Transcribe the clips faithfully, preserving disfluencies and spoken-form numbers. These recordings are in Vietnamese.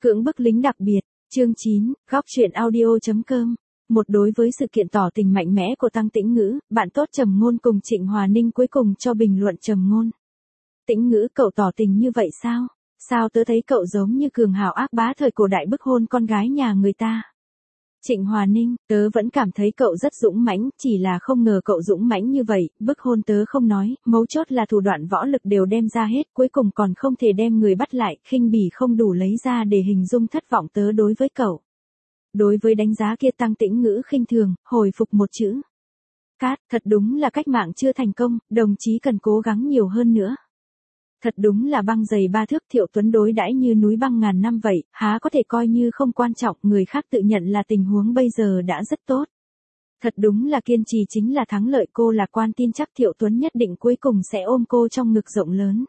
Cưỡng bức lính đặc biệt, chương chín, góc truyện audio.com. Một đối với sự kiện tỏ tình mạnh mẽ của Tăng Tĩnh Ngữ, bạn tốt Trầm Ngôn cùng Trịnh Hòa Ninh cuối cùng cho bình luận Trầm Ngôn. Tĩnh Ngữ, cậu tỏ tình như vậy sao? Sao tớ thấy cậu giống như cường hào ác bá thời cổ đại bức hôn con gái nhà người ta? Trịnh Hòa Ninh, tớ vẫn cảm thấy cậu rất dũng mãnh, chỉ là không ngờ cậu dũng mãnh như vậy, bức hôn tớ không nói, mấu chốt là thủ đoạn võ lực đều đem ra hết, cuối cùng còn không thể đem người bắt lại, khinh bỉ không đủ lấy ra để hình dung thất vọng tớ đối với cậu. Đối với đánh giá kia Tăng Tĩnh Ngữ khinh thường, hồi phục một chữ. Cát, thật đúng là cách mạng chưa thành công, đồng chí cần cố gắng nhiều hơn nữa. Thật đúng là băng dày ba thước Thiệu Tuấn đối đãi như núi băng ngàn năm vậy, há có thể coi như không quan trọng, người khác tự nhận là tình huống bây giờ đã rất tốt. Thật đúng là kiên trì chính là thắng lợi, cô lạc quan tin chắc Thiệu Tuấn nhất định cuối cùng sẽ ôm cô trong ngực rộng lớn.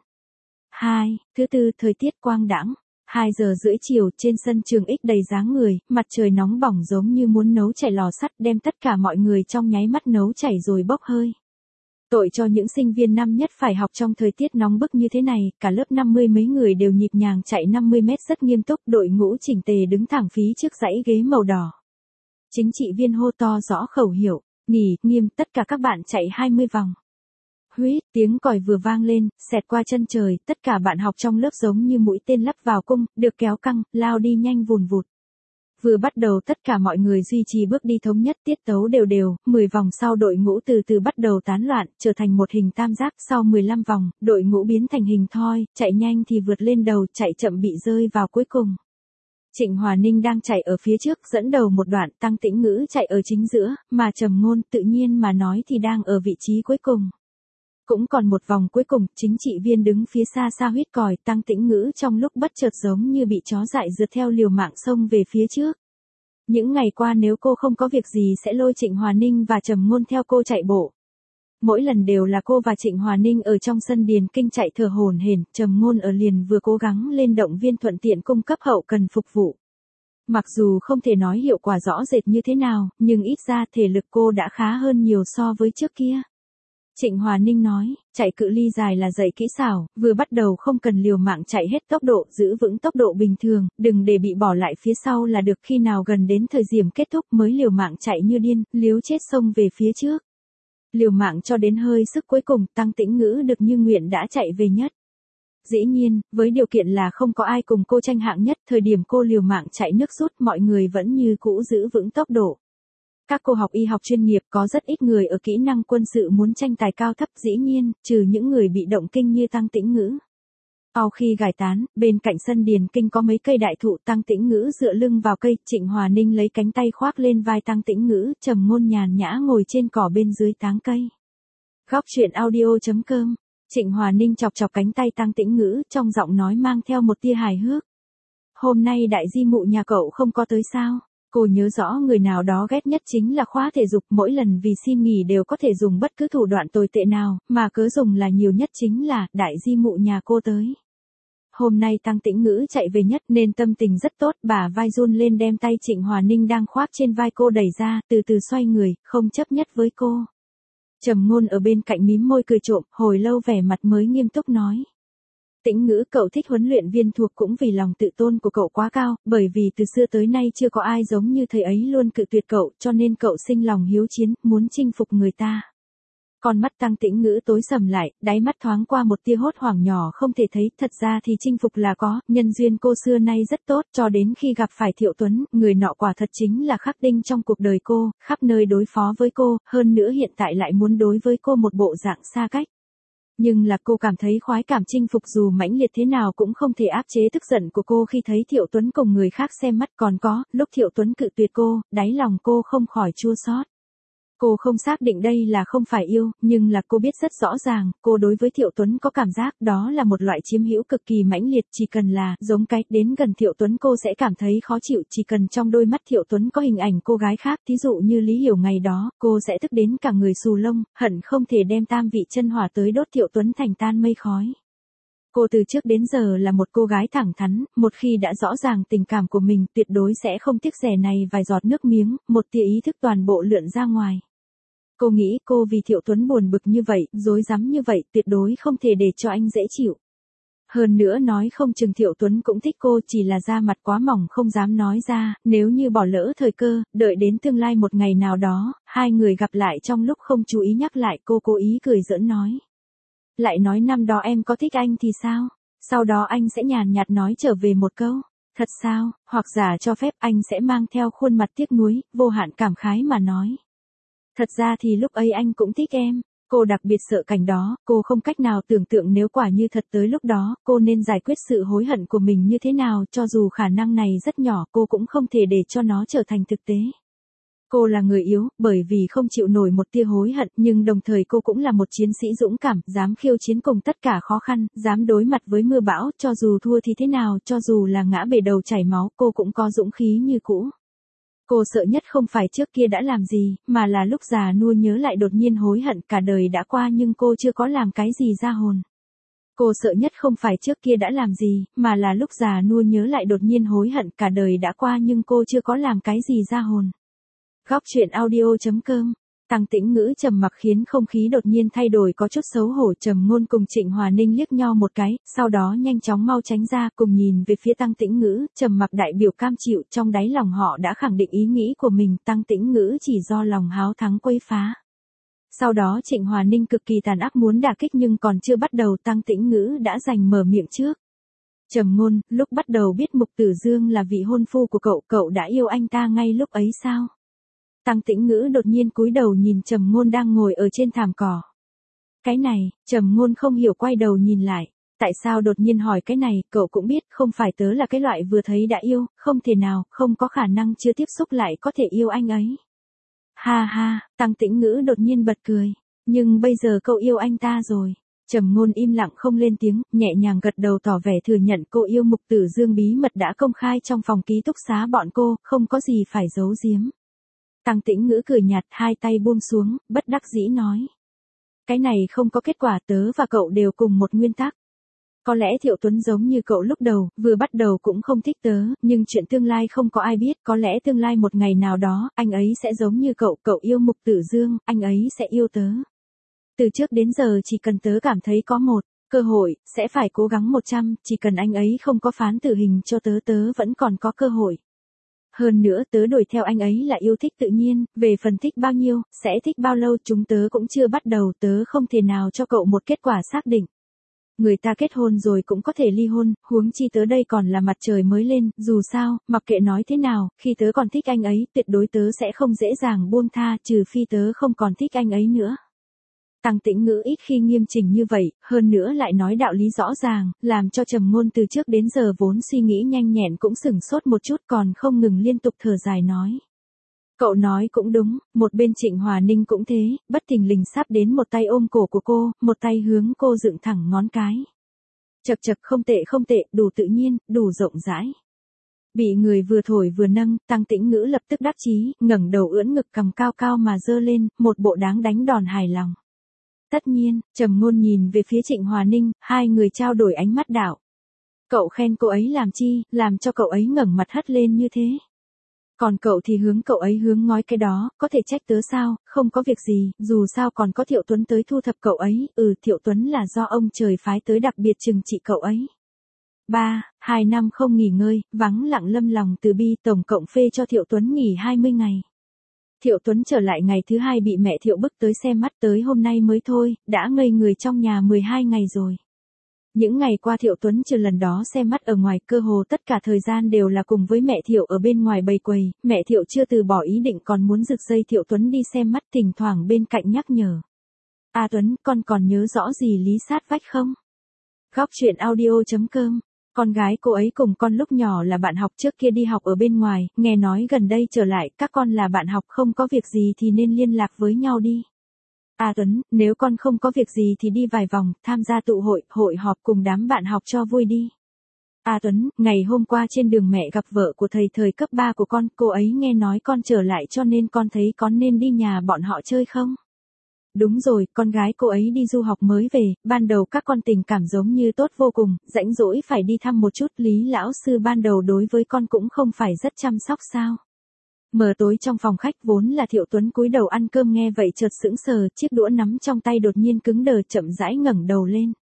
hai. Thứ tư, thời tiết quang đãng. hai giờ rưỡi chiều, trên sân trường X đầy dáng người, mặt trời nóng bỏng giống như muốn nấu chảy lò sắt, đem tất cả mọi người trong nháy mắt nấu chảy rồi bốc hơi. Tội cho những sinh viên năm nhất phải học trong thời tiết nóng bức như thế này, cả lớp năm mươi mấy người đều nhịp nhàng chạy năm mươi mét rất nghiêm túc, đội ngũ chỉnh tề đứng thẳng phí trước dãy ghế màu đỏ. Chính trị viên hô to rõ khẩu hiệu, nghỉ, nghiêm, tất cả các bạn chạy hai mươi vòng. Huýt, tiếng còi vừa vang lên, xẹt qua chân trời, tất cả bạn học trong lớp giống như mũi tên lắp vào cung, được kéo căng, lao đi nhanh vùn vụt. Vừa bắt đầu tất cả mọi người duy trì bước đi thống nhất, tiết tấu đều đều, mười vòng sau đội ngũ từ từ bắt đầu tán loạn, trở thành một hình tam giác, sau mười lăm vòng, đội ngũ biến thành hình thoi, chạy nhanh thì vượt lên đầu, chạy chậm bị rơi vào cuối cùng. Trịnh Hòa Ninh đang chạy ở phía trước, dẫn đầu một đoạn, Tăng Tĩnh Ngữ chạy ở chính giữa, mà Trầm Ngôn tự nhiên mà nói thì đang ở vị trí cuối cùng. Cũng còn một vòng cuối cùng, chính trị viên đứng phía xa xa huýt còi, Tăng Tĩnh Ngữ trong lúc bất chợt giống như bị chó dại rượt theo liều mạng xông về phía trước. Những ngày qua nếu cô không có việc gì sẽ lôi Trịnh Hòa Ninh và Trầm Ngôn theo cô chạy bộ. Mỗi lần đều là cô và Trịnh Hòa Ninh ở trong sân điền kinh chạy thở hổn hển, Trầm Ngôn ở liền vừa cố gắng lên động viên thuận tiện cung cấp hậu cần phục vụ. Mặc dù không thể nói hiệu quả rõ rệt như thế nào, nhưng ít ra thể lực cô đã khá hơn nhiều so với trước kia. Trịnh Hòa Ninh nói, chạy cự ly dài là dạy kỹ xảo, vừa bắt đầu không cần liều mạng chạy hết tốc độ, giữ vững tốc độ bình thường, đừng để bị bỏ lại phía sau là được, khi nào gần đến thời điểm kết thúc mới liều mạng chạy như điên, liếu chết xông về phía trước. Liều mạng cho đến hơi sức cuối cùng, Tăng Tĩnh Ngữ được như nguyện đã chạy về nhất. Dĩ nhiên, với điều kiện là không có ai cùng cô tranh hạng nhất, thời điểm cô liều mạng chạy nước rút mọi người vẫn như cũ giữ vững tốc độ. Các cô học y học chuyên nghiệp có rất ít người ở kỹ năng quân sự muốn tranh tài cao thấp, dĩ nhiên, trừ những người bị động kinh như Tăng Tĩnh Ngữ. Sau khi gài tán, bên cạnh sân điền kinh có mấy cây đại thụ, Tăng Tĩnh Ngữ dựa lưng vào cây, Trịnh Hòa Ninh lấy cánh tay khoác lên vai Tăng Tĩnh Ngữ, Trầm Ngôn nhàn nhã ngồi trên cỏ bên dưới táng cây. Góc truyện audio.com. Trịnh Hòa Ninh chọc chọc cánh tay Tăng Tĩnh Ngữ, trong giọng nói mang theo một tia hài hước. Hôm nay đại di mụ nhà cậu không có tới sao? Cô nhớ rõ người nào đó ghét nhất chính là khóa thể dục, mỗi lần vì xin nghỉ đều có thể dùng bất cứ thủ đoạn tồi tệ nào, mà cớ dùng là nhiều nhất chính là đại di mụ nhà cô tới. Hôm nay Tăng Tĩnh Ngữ chạy về nhất nên tâm tình rất tốt, bà vai run lên đem tay Trịnh Hòa Ninh đang khoác trên vai cô đẩy ra, từ từ xoay người, không chấp nhất với cô. Trầm Ngôn ở bên cạnh mím môi cười trộm, hồi lâu vẻ mặt mới nghiêm túc nói. Tĩnh Ngữ, cậu thích huấn luyện viên thuộc cũng vì lòng tự tôn của cậu quá cao, bởi vì từ xưa tới nay chưa có ai giống như thầy ấy luôn cự tuyệt cậu, cho nên cậu sinh lòng hiếu chiến, muốn chinh phục người ta. Con mắt Tăng Tĩnh Ngữ tối sầm lại, đáy mắt thoáng qua một tia hốt hoảng nhỏ không thể thấy, thật ra thì chinh phục là có, nhân duyên cô xưa nay rất tốt, cho đến khi gặp phải Thiệu Tuấn, người nọ quả thật chính là khắc đinh trong cuộc đời cô, khắp nơi đối phó với cô, hơn nữa hiện tại lại muốn đối với cô một bộ dạng xa cách. Nhưng là cô cảm thấy khoái cảm chinh phục dù mãnh liệt thế nào cũng không thể áp chế tức giận của cô khi thấy Thiệu Tuấn cùng người khác xem mắt, còn có, lúc Thiệu Tuấn cự tuyệt cô, đáy lòng cô không khỏi chua xót. Cô không xác định đây là không phải yêu, nhưng là cô biết rất rõ ràng, cô đối với Thiệu Tuấn có cảm giác đó là một loại chiếm hữu cực kỳ mãnh liệt, chỉ cần là, giống cái, đến gần Thiệu Tuấn cô sẽ cảm thấy khó chịu, chỉ cần trong đôi mắt Thiệu Tuấn có hình ảnh cô gái khác, thí dụ như Lý Hiểu ngày đó, cô sẽ tức đến cả người xù lông, hận không thể đem tam vị chân hỏa tới đốt Thiệu Tuấn thành tan mây khói. Cô từ trước đến giờ là một cô gái thẳng thắn, một khi đã rõ ràng tình cảm của mình tuyệt đối sẽ không tiếc rẻ này vài giọt nước miếng, một tia ý thức toàn bộ lượn ra ngoài. Cô nghĩ cô vì Thiệu Tuấn buồn bực như vậy, rối rắm như vậy, tuyệt đối không thể để cho anh dễ chịu. Hơn nữa nói không chừng Thiệu Tuấn cũng thích cô, chỉ là da mặt quá mỏng không dám nói ra, nếu như bỏ lỡ thời cơ, đợi đến tương lai một ngày nào đó, hai người gặp lại trong lúc không chú ý nhắc lại, cô cố ý cười giỡn nói. Lại nói năm đó em có thích anh thì sao? Sau đó anh sẽ nhàn nhạt nói trở về một câu, thật sao, hoặc giả cho phép anh sẽ mang theo khuôn mặt tiếc nuối, vô hạn cảm khái mà nói. Thật ra thì lúc ấy anh cũng thích em. Cô đặc biệt sợ cảnh đó, cô không cách nào tưởng tượng nếu quả như thật tới lúc đó, cô nên giải quyết sự hối hận của mình như thế nào, cho dù khả năng này rất nhỏ, cô cũng không thể để cho nó trở thành thực tế. Cô là người yếu, bởi vì không chịu nổi một tia hối hận, nhưng đồng thời cô cũng là một chiến sĩ dũng cảm, dám khiêu chiến cùng tất cả khó khăn, dám đối mặt với mưa bão, cho dù thua thì thế nào, cho dù là ngã bể đầu chảy máu, cô cũng có dũng khí như cũ. Cô sợ nhất không phải trước kia đã làm gì, mà là lúc già nua nhớ lại đột nhiên hối hận, cả đời đã qua nhưng cô chưa có làm cái gì ra hồn. Cô sợ nhất không phải trước kia đã làm gì, mà là lúc già nua nhớ lại đột nhiên hối hận, cả đời đã qua nhưng cô chưa có làm cái gì ra hồn. Góc truyện audio chấm com. Tăng Tĩnh Ngữ trầm mặc khiến không khí đột nhiên thay đổi, có chút xấu hổ. Trầm Ngôn cùng Trịnh Hòa Ninh liếc nhau một cái, sau đó nhanh chóng mau tránh ra, cùng nhìn về phía Tăng Tĩnh Ngữ. Trầm mặc đại biểu cam chịu, trong đáy lòng họ đã khẳng định ý nghĩ của mình, Tăng Tĩnh Ngữ chỉ do lòng háo thắng quấy phá. Sau đó Trịnh Hòa Ninh cực kỳ tàn ác muốn đả kích, nhưng còn chưa bắt đầu Tăng Tĩnh Ngữ đã giành mở miệng trước. Trầm Ngôn, lúc bắt đầu biết Mục Tử Dương là vị hôn phu của cậu, cậu đã yêu anh ta ngay lúc ấy sao? Tăng Tĩnh Ngữ đột nhiên cúi đầu nhìn Trầm Ngôn đang ngồi ở trên thảm cỏ. Cái này, Trầm Ngôn không hiểu quay đầu nhìn lại. Tại sao đột nhiên hỏi cái này, cậu cũng biết, không phải tớ là cái loại vừa thấy đã yêu, không thể nào, không có khả năng chưa tiếp xúc lại có thể yêu anh ấy. Ha ha, Tăng Tĩnh Ngữ đột nhiên bật cười. Nhưng bây giờ cậu yêu anh ta rồi. Trầm Ngôn im lặng không lên tiếng, nhẹ nhàng gật đầu tỏ vẻ thừa nhận cô yêu Mục Tử Dương, bí mật đã công khai trong phòng ký túc xá bọn cô, không có gì phải giấu giếm. Tăng Tĩnh Ngữ cười nhạt, hai tay buông xuống, bất đắc dĩ nói. Cái này không có kết quả, tớ và cậu đều cùng một nguyên tắc. Có lẽ Thiệu Tuấn giống như cậu lúc đầu, vừa bắt đầu cũng không thích tớ, nhưng chuyện tương lai không có ai biết, có lẽ tương lai một ngày nào đó, anh ấy sẽ giống như cậu, cậu yêu Mục Tử Dương, anh ấy sẽ yêu tớ. Từ trước đến giờ chỉ cần tớ cảm thấy có một cơ hội, sẽ phải cố gắng một trăm, chỉ cần anh ấy không có phán tử hình cho tớ, tớ vẫn còn có cơ hội. Hơn nữa tớ đuổi theo anh ấy là yêu thích tự nhiên, về phần thích bao nhiêu, sẽ thích bao lâu chúng tớ cũng chưa bắt đầu, tớ không thể nào cho cậu một kết quả xác định. Người ta kết hôn rồi cũng có thể ly hôn, huống chi tớ đây còn là mặt trời mới lên, dù sao, mặc kệ nói thế nào, khi tớ còn thích anh ấy, tuyệt đối tớ sẽ không dễ dàng buông tha, trừ phi tớ không còn thích anh ấy nữa. Tăng Tĩnh Ngữ ít khi nghiêm chỉnh như vậy, hơn nữa lại nói đạo lý rõ ràng, làm cho Trầm Ngôn từ trước đến giờ vốn suy nghĩ nhanh nhẹn cũng sửng sốt một chút, còn không ngừng liên tục thở dài nói. Cậu nói cũng đúng, một bên Trịnh Hòa Ninh cũng thế, bất thình lình sắp đến một tay ôm cổ của cô, một tay hướng cô dựng thẳng ngón cái. Chậc chậc, không tệ không tệ, đủ tự nhiên, đủ rộng rãi. Bị người vừa thổi vừa nâng, Tăng Tĩnh Ngữ lập tức đắc chí, ngẩng đầu ưỡn ngực cằm cao cao mà giơ lên, một bộ đáng đánh đòn hài lòng. Tất nhiên, Trầm Ngôn nhìn về phía Trịnh Hòa Ninh, hai người trao đổi ánh mắt đạo. Cậu khen cô ấy làm chi, làm cho cậu ấy ngẩng mặt hất lên như thế. Còn cậu thì hướng cậu ấy hướng ngói cái đó, có thể trách tớ sao, không có việc gì, dù sao còn có Thiệu Tuấn tới thu thập cậu ấy, ừ Thiệu Tuấn là do ông trời phái tới đặc biệt trừng trị cậu ấy. Ba, hai năm không nghỉ ngơi, vắng lặng lâm lòng từ bi, tổng cộng phê cho Thiệu Tuấn nghỉ hai mươi ngày. Thiệu Tuấn trở lại ngày thứ hai bị mẹ Thiệu bức tới xem mắt, tới hôm nay mới thôi, đã ngây người trong nhà mười hai ngày rồi. Những ngày qua Thiệu Tuấn trừ lần đó xem mắt ở ngoài, cơ hồ tất cả thời gian đều là cùng với mẹ Thiệu ở bên ngoài bày quầy, mẹ Thiệu chưa từ bỏ ý định còn muốn giật dây Thiệu Tuấn đi xem mắt, thỉnh thoảng bên cạnh nhắc nhở. A Tuấn, con còn nhớ rõ gì Lý Sát Vách không? Góc truyện audio chấm com. Con gái cô ấy cùng con lúc nhỏ là bạn học, trước kia đi học ở bên ngoài, nghe nói gần đây trở lại, các con là bạn học, không có việc gì thì nên liên lạc với nhau đi. À Tuấn, nếu con không có việc gì thì đi vài vòng, tham gia tụ hội, hội họp cùng đám bạn học cho vui đi. À Tuấn, ngày hôm qua trên đường mẹ gặp vợ của thầy thời cấp ba của con, cô ấy nghe nói con trở lại cho nên con thấy con nên đi nhà bọn họ chơi không? Đúng rồi, con gái cô ấy đi du học mới về, ban đầu các con tình cảm giống như tốt vô cùng, rãnh rỗi phải đi thăm một chút, Lý lão sư ban đầu đối với con cũng không phải rất chăm sóc sao. Mờ tối trong phòng khách vốn là Thiệu Tuấn cúi đầu ăn cơm nghe vậy chợt sững sờ, chiếc đũa nắm trong tay đột nhiên cứng đờ, chậm rãi ngẩng đầu lên.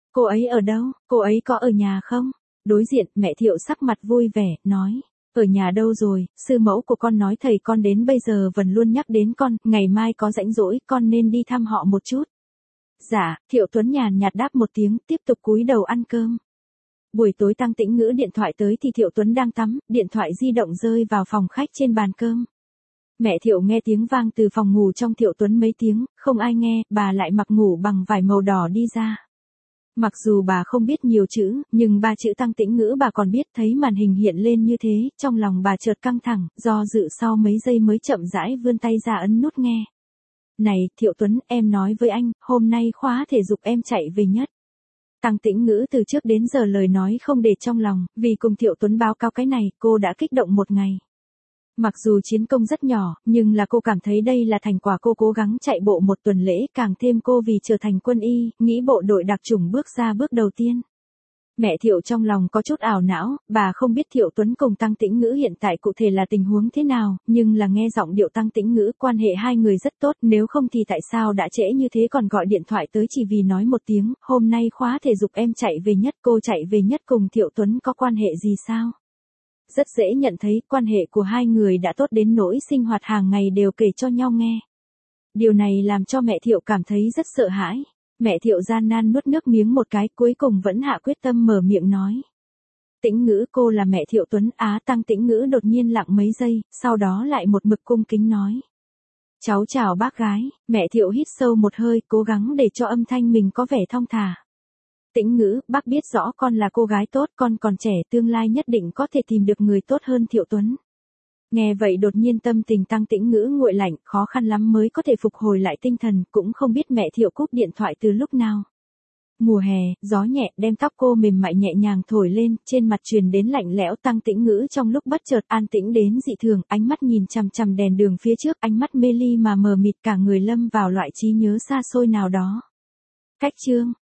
Cô ấy ở đâu, cô ấy có ở nhà không? Đối diện, mẹ Thiệu sắc mặt vui vẻ, nói. Ở nhà đâu rồi, sư mẫu của con nói thầy con đến bây giờ vẫn luôn nhắc đến con, ngày mai có rảnh rỗi con nên đi thăm họ một chút. Dạ, Thiệu Tuấn nhàn nhạt đáp một tiếng, tiếp tục cúi đầu ăn cơm. Buổi tối Tăng Tĩnh Ngữ điện thoại tới thì Thiệu Tuấn đang tắm, điện thoại di động rơi vào phòng khách trên bàn cơm. Mẹ Thiệu nghe tiếng vang từ phòng ngủ trong Thiệu Tuấn mấy tiếng, không ai nghe, bà lại mặc ngủ bằng vải màu đỏ đi ra. Mặc dù bà không biết nhiều chữ, nhưng ba chữ Tăng Tĩnh Ngữ bà còn biết. Thấy màn hình hiện lên như thế, trong lòng bà chợt căng thẳng, do dự sau mấy giây mới chậm rãi vươn tay ra ấn nút nghe. Này, Thiệu Tuấn, em nói với anh, hôm nay khóa thể dục em chạy về nhất. Tăng Tĩnh Ngữ từ trước đến giờ lời nói không để trong lòng, vì cùng Thiệu Tuấn báo cáo cái này, cô đã kích động một ngày. Mặc dù chiến công rất nhỏ, nhưng là cô cảm thấy đây là thành quả cô cố gắng chạy bộ một tuần lễ, càng thêm cô vì trở thành quân y, nghĩ bộ đội đặc chủng bước ra bước đầu tiên. Mẹ Thiệu trong lòng có chút ảo não, bà không biết Thiệu Tuấn cùng Tăng Tĩnh Ngữ hiện tại cụ thể là tình huống thế nào, nhưng là nghe giọng điệu Tăng Tĩnh Ngữ quan hệ hai người rất tốt, nếu không thì tại sao đã trễ như thế còn gọi điện thoại tới chỉ vì nói một tiếng, hôm nay khóa thể dục em chạy về nhất, cô chạy về nhất cùng Thiệu Tuấn có quan hệ gì sao? Rất dễ nhận thấy quan hệ của hai người đã tốt đến nỗi sinh hoạt hàng ngày đều kể cho nhau nghe. Điều này làm cho mẹ Thiệu cảm thấy rất sợ hãi. Mẹ Thiệu gian nan nuốt nước miếng một cái, cuối cùng vẫn hạ quyết tâm mở miệng nói. Tĩnh Ngữ, cô là mẹ Thiệu Tuấn. Á. Tăng Tĩnh Ngữ đột nhiên lặng mấy giây, sau đó lại một mực cung kính nói. Cháu chào bác gái. Mẹ Thiệu hít sâu một hơi, cố gắng để cho âm thanh mình có vẻ thong thả. Tĩnh Ngữ, bác biết rõ con là cô gái tốt, con còn trẻ, tương lai nhất định có thể tìm được người tốt hơn Thiệu Tuấn. Nghe vậy đột nhiên tâm tình Tăng Tĩnh Ngữ nguội lạnh, khó khăn lắm mới có thể phục hồi lại tinh thần, cũng không biết mẹ Thiệu cúp điện thoại từ lúc nào. Mùa hè, gió nhẹ đem tóc cô mềm mại nhẹ nhàng thổi lên, trên mặt truyền đến lạnh lẽo. Tăng Tĩnh Ngữ trong lúc bất chợt an tĩnh đến dị thường, ánh mắt nhìn chằm chằm đèn đường phía trước, ánh mắt mê ly mà mờ mịt, cả người lâm vào loại trí nhớ xa xôi nào đó. Cách chương